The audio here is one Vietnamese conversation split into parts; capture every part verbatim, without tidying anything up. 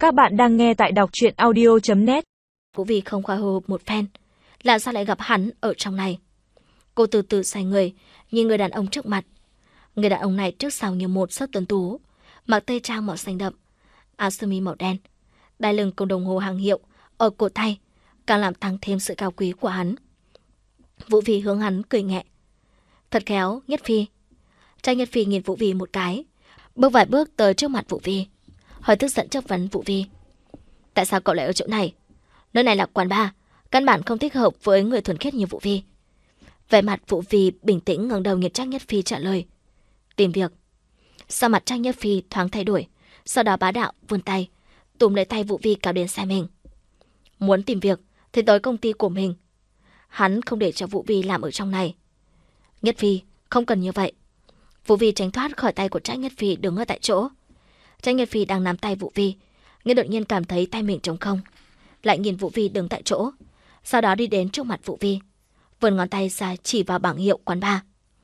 Các bạn đang nghe tại đọc truyện audio chấm net. Vũ Vi không khỏi hồi hộp một phen, là sao lại gặp hắn ở trong này. Cô từ từ xoay người, nhìn người đàn ông trước mặt. Người đàn ông này trước sau như một sắc tuấn tú, mặc tây trang màu xanh đậm, áo sơ mi màu đen, đai lưng cùng đồng hồ hàng hiệu ở cổ tay, càng làm tăng thêm sự cao quý của hắn. Vũ Vi hướng hắn cười nhẹ. Thật khéo, Nhất Phi. Trang Nhất Phi nhìn Vũ Vi một cái, bước vài bước tới trước mặt Vũ Vi, hơi tức giận chất vấn Vũ Vi. Tại sao cậu lại ở chỗ này? Nơi này là quán bar, căn bản không thích hợp với người thuần khiết như Vũ Vi. Vẻ mặt Vũ Vi bình tĩnh ngẩng đầu nhìn Trang Nhất Phi trả lời. Tìm việc. Sau mặt Trang Nhất Phi thoáng thay đổi, sau đó bá đạo vươn tay, túm lấy tay Vũ Vi kéo đến xe mình. Muốn tìm việc thì tới công ty của mình. Hắn không để cho Vũ Vi làm ở trong này. Nhất Phi, không cần như vậy. Vũ Vi tránh thoát khỏi tay của Trang Nhất Phi đứng ở tại chỗ. Trang Nhất Phi đang nắm tay Vũ Vi, nhưng đột nhiên cảm thấy tay mình trống không, lại nhìn Vũ Vi đứng tại chỗ, sau đó đi đến trước mặt Vũ Vi, vươn ngón tay ra chỉ vào bảng hiệu quán bar.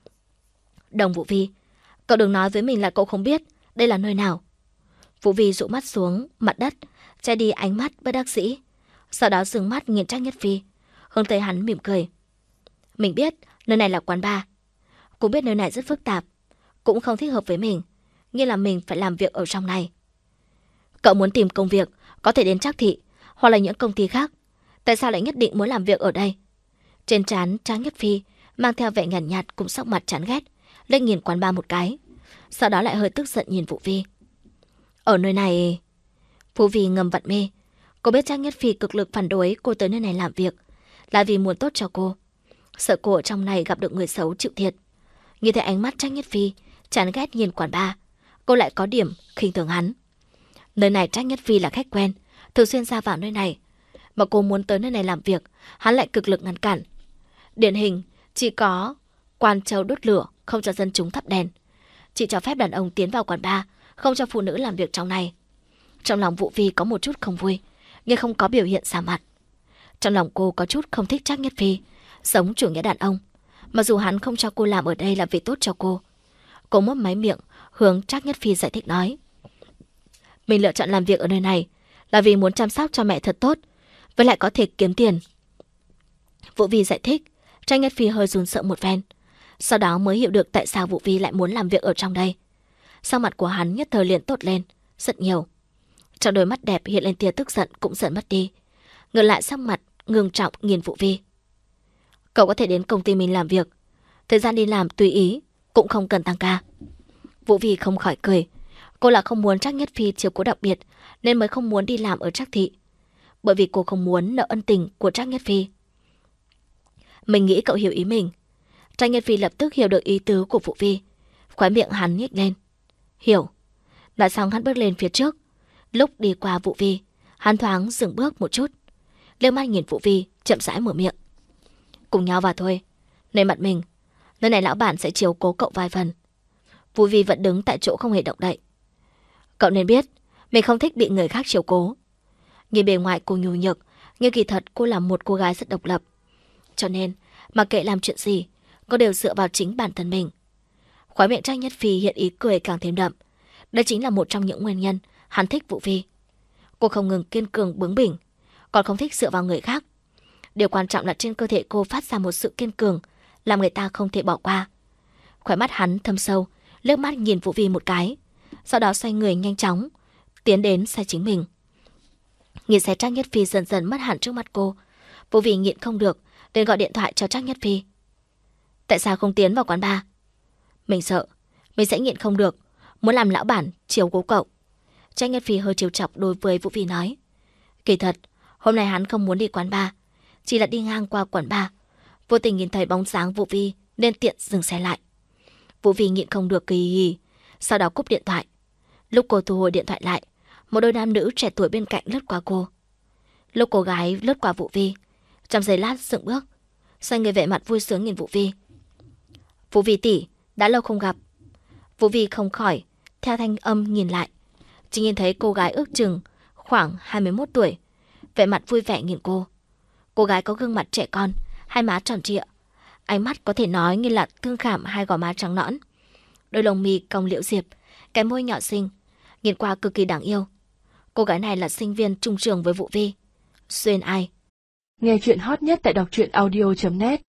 Đồng Vũ Vi, cậu đừng nói với mình là cậu không biết đây là nơi nào. Vũ Vi dụ mắt xuống mặt đất, che đi ánh mắt bất đắc dĩ, sau đó dừng mắt nhìn Trang Nhất Phi, hướng tới hắn mỉm cười. Mình biết nơi này là quán bar, cũng biết nơi này rất phức tạp, cũng không thích hợp với mình, như là mình phải làm việc ở trong này. Cậu muốn tìm công việc có thể đến Trác Thị hoặc là những công ty khác, tại sao lại nhất định muốn làm việc ở đây? Trên trán Trang Nhất Phi mang theo vẻ nhàn nhạt, nhạt cùng sắc mặt chán ghét, lên nhìn quán bar một cái, sau đó lại hơi tức giận nhìn Vũ Vi. Ở nơi này... Vũ Vi ngầm vặn mê. Cô biết Trang Nhất Phi cực lực phản đối cô tới nơi này làm việc là vì muốn tốt cho cô, sợ cô ở trong này gặp được người xấu chịu thiệt. Như thế ánh mắt Trang Nhất Phi chán ghét nhìn quán bar, cô lại có điểm khinh thường hắn. Nơi này Trang Nhất Phi là khách quen, thường xuyên ra vào nơi này, mà cô muốn tới nơi này làm việc, hắn lại cực lực ngăn cản. Điển hình chỉ có quan châu đốt lửa, không cho dân chúng thắp đèn, chỉ cho phép đàn ông tiến vào quán bar, không cho phụ nữ làm việc trong này. Trong lòng Vũ Vi có một chút không vui, nhưng không có biểu hiện xa mặt. Trong lòng cô có chút không thích Trác Nhất Phi sống chủ nghĩa đàn ông, mặc dù hắn không cho cô làm ở đây là vì tốt cho cô. Cô mấp máy miệng hướng Trác Nhất Phi giải thích nói. Mình lựa chọn làm việc ở nơi này là vì muốn chăm sóc cho mẹ thật tốt, với lại có thể kiếm tiền. Vũ Vi giải thích, Trác Nhất Phi hơi run sợ một phen, sau đó mới hiểu được tại sao Vũ Vi lại muốn làm việc ở trong đây. Sắc mặt của hắn nhất thời liền tốt lên rất nhiều, trong đôi mắt đẹp hiện lên tia tức giận cũng dần mất đi, ngược lại sắc mặt ngưng trọng nhìn Vũ Vi. Cậu có thể đến công ty mình làm việc, thời gian đi làm tùy ý, cũng không cần tăng ca. Vũ Vi không khỏi cười. Cô là không muốn Trác Nhất Phi chiều cố đặc biệt nên mới không muốn đi làm ở Trác Thị, bởi vì cô không muốn nợ ân tình của Trác Nhất Phi. Mình nghĩ cậu hiểu ý mình. Trác Nhất Phi lập tức hiểu được ý tứ của Vũ Vi, khóe miệng hắn nhếch lên. Hiểu. Nói xong hắn bước lên phía trước. Lúc đi qua Vũ Vi, hắn thoáng dừng bước một chút, liếc mắt nhìn Vũ Vi, chậm rãi mở miệng. Cùng nhau vào thôi. Nơi mặt mình, nơi này lão bản sẽ chiếu cố cậu vài phần. Vũ Vi vẫn đứng tại chỗ không hề động đậy. Cậu nên biết, mình không thích bị người khác chiếu cố. Nhìn bề ngoài cô nhu nhược, nhưng kỳ thật cô là một cô gái rất độc lập. Cho nên, mặc kệ làm chuyện gì, cô đều dựa vào chính bản thân mình. Khóe miệng Trác Nhất Phi hiện ý cười càng thêm đậm. Đây chính là một trong những nguyên nhân hắn thích Vũ Vi. Cô không ngừng kiên cường bướng bỉnh, còn không thích dựa vào người khác. Điều quan trọng là trên cơ thể cô phát ra một sự kiên cường, làm người ta không thể bỏ qua. Khóe mắt hắn thâm sâu, liếc mắt nhìn Vũ Vi một cái, sau đó xoay người nhanh chóng tiến đến xe chính mình. Nhìn xe Trác Nhất Phi dần dần mất hẳn trước mắt cô, Vũ Vi nhịn không được nên gọi điện thoại cho Trác Nhất Phi. Tại sao không tiến vào quán bar? Mình sợ mình sẽ nhịn không được, muốn làm lão bản chiếu cố cậu. Trác Nhất Phi hơi trêu chọc đối với Vũ Vi nói. Kỳ thật hôm nay hắn không muốn đi quán bar, chỉ là đi ngang qua quán bar, vô tình nhìn thấy bóng dáng Vũ Vi nên tiện dừng xe lại. Vũ Vi nhịn không được kỳ hì, sau đó cúp điện thoại. Lúc cô thu hồi điện thoại lại, một đôi nam nữ trẻ tuổi bên cạnh lướt qua cô. Lúc cô gái lướt qua Vũ Vi, trong giây lát dừng bước, xoay người vẻ mặt vui sướng nhìn Vũ Vi. Vũ Vi tỷ, đã lâu không gặp. Vũ Vi không khỏi theo thanh âm nhìn lại, chỉ nhìn thấy cô gái ước chừng khoảng hai mươi mốt tuổi, vẻ mặt vui vẻ nhìn cô. Cô gái có gương mặt trẻ con, hai má tròn trịa, ánh mắt có thể nói như là thương cảm hai gò má trắng nõn, đôi lông mi cong liễu diệp, cái môi nhỏ xinh, nhìn qua cực kỳ đáng yêu. Cô Cô gái này là sinh viên chung trường với Vũ Vi. Xuyên ai? Nghe chuyện hot nhất tại đọc truyện audio chấm net.